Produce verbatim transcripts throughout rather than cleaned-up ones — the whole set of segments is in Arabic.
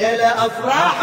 ليلة أفراح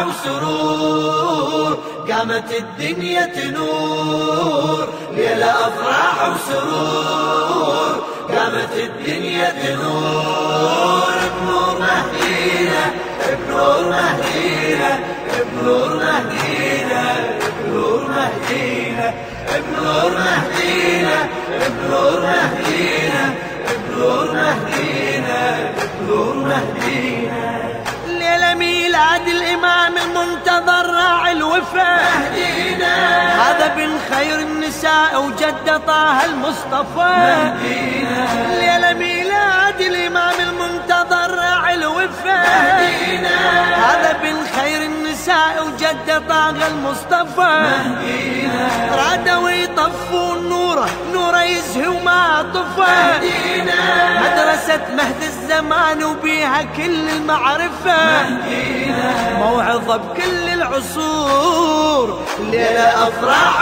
وسرور قامت الدنيا تنور، ليلة أفراح وسرور قامت الدنيا تنور، بنور مهدينا بنور مهدينا بنور مهدينا بنور مهدينا بنور مهدينا بنور مهدينا بنور مهدينا بنور مهدينا. ليلة ميلاد الإمام المنتظر راعي الوفا مهدينا، هذا بن خير النساء وجد طه المصطفى مهدينا. ليلة ميلاد الإمام المنتظر راعي الوفا مهدينا، هذا بن خير النساء وجد طه المصطفى مهدينا. رادوا يطفون نوره نوره يزهي وما طفى مهدينا، مدرسة مهد الزمان وبيها كل المعرفة مهدينا، موعظة بكل العصور. ليلة أفراح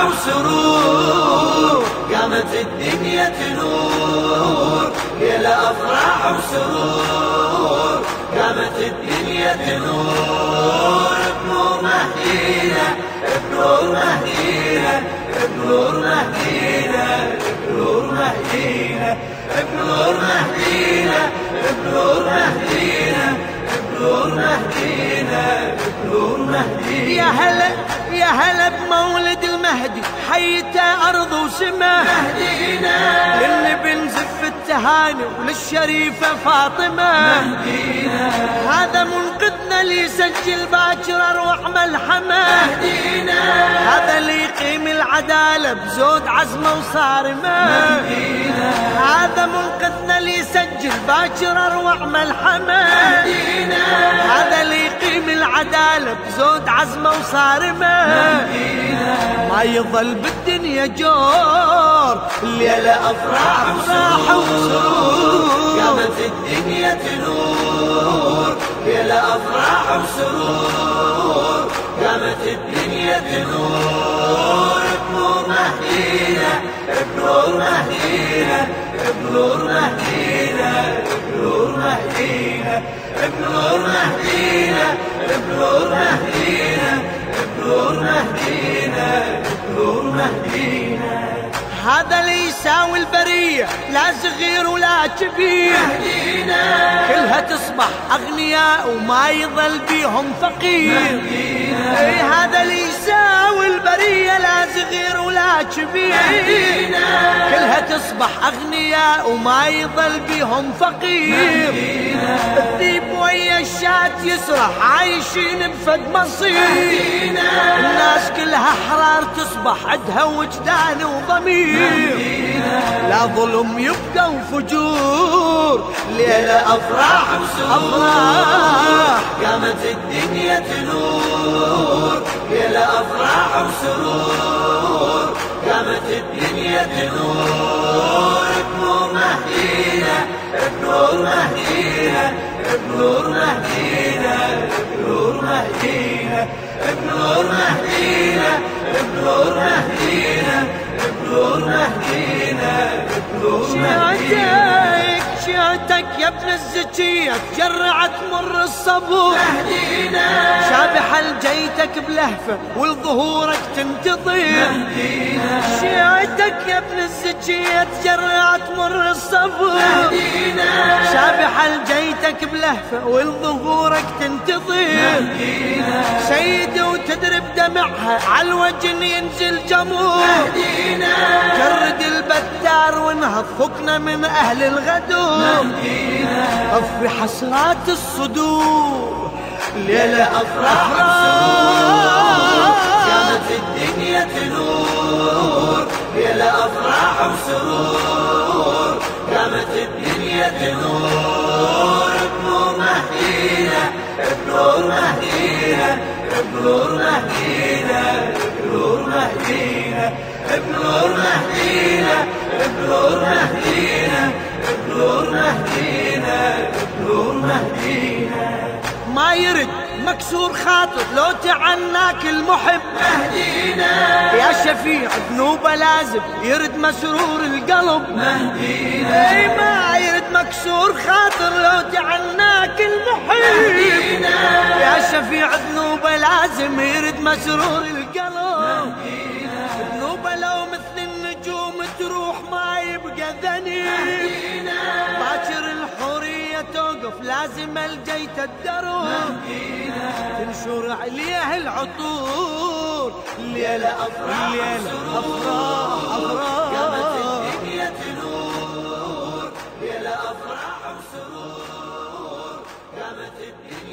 وسرور قامت الدنيا تنور، ليلة أفراح وسرور قامت الدنيا تنور، بنور مهدينا بنور مهدينا بنور مهدينا بنور مهدينا بنور مهدينا بنور مهدينا بنور مهدينا بنور مهدينا. يا هلا يا هلا بمولد المهدي، حيته أرض وسما مهدينا، للي بنزف التهاني وللشريفة فاطمة مهدينا، هذا منقذنا اللي يسجل باكر أروع ملحمة مهدينا، هذا اللي يقيم العدالة بزود عزمه وصارمة مهدينا، هذا منقذنا اللي يسجل باكر أروع ملحمة مهدينا، هذا اللي يقيم العدالة بزود عزمه وصارمة مهدينا، ما يظل بالدنيا جور. الليلة أفراح وسرور قامت الدنيا تنور، ليلة أفراح وسرور قامت الدنيا تنور، بنور مهدينا بنور مهدينا بنور مهدينا بنور مهدينا بنور مهدينا بنور مهدينا بنور مهدينا بنور مهدينا. هذا اللي يساوي البرية لا صغير ولا كبير مهدينا، كلها تصبح أغنياء وما يظل بيهم فقير مهدينا، اي هذا اللي يساوي البرية لا صغير ولا كبير مهدينا، كلها تصبح أغنياء وما يظل بيهم فقير مهدينا، الذيب ويا الشات يسرح عايشين بفد مصير مهدينا، الناس كلها أحرار تصبح عدها وجدان وضمير مهدينا، لا ظلم يبقى وفجور. ليلة أفراح وسرور قامت الدنيا تنور، ليلة أفراح وسرور قامت الدنيا تنور، بنور مهدينا بنور مهدينا بنور مهدينا بنور مهدينا بنور مهدينا بنور مهدينا بنور مهدينا بنور مهدينا. شيعتك يا ابن الزكية تجرعت مر الصبور مهدينا، شابح الجيتك بلهفة والظهورك تنتظر مهدينا، شيعتك يا ابن الزكية تجرعت مر الصبور مهدينا، شابح الجيتك بلهفة والظهورك تنتظر مهدينا، سيد وتدرب دمعها على الوجن ينزل جمور مهدينا، جرد البتار ونهض فكنا من أهل الغدور مهدينا، طفي حسرات الصدور. ليلة أفراح وسرور قامت الدنيا تنور، ليلة أفراح وسرور قامت الدنيا تنور، بنور مهدينا بنور مهدينا بنور مهدينا بنور مهدينا بنور مهدينا بنور مهدينا بنور مهدينا بنور مهدينا. ما يرد مكسور خاطر لو تعناك المحب مهدينا، يا شفيع ذنوبه لازم يرد مسرور القلب مهدينا، اي ما يرد مكسور خاطر لو تعناك المحب مهدينا، يا شفيع ذنوبه لازم يرد مسرور القلب. ذنوبه لو مثل النجوم تروح ما يبقى ذنب. باكر الحرية توقف لازم الجيت الدرب. تنشر عليه العطور ليلة أفراح ليلة أفراح أفراح. قامت الدنيا تنور ليلة أفراح وسرور. قامت الدنيا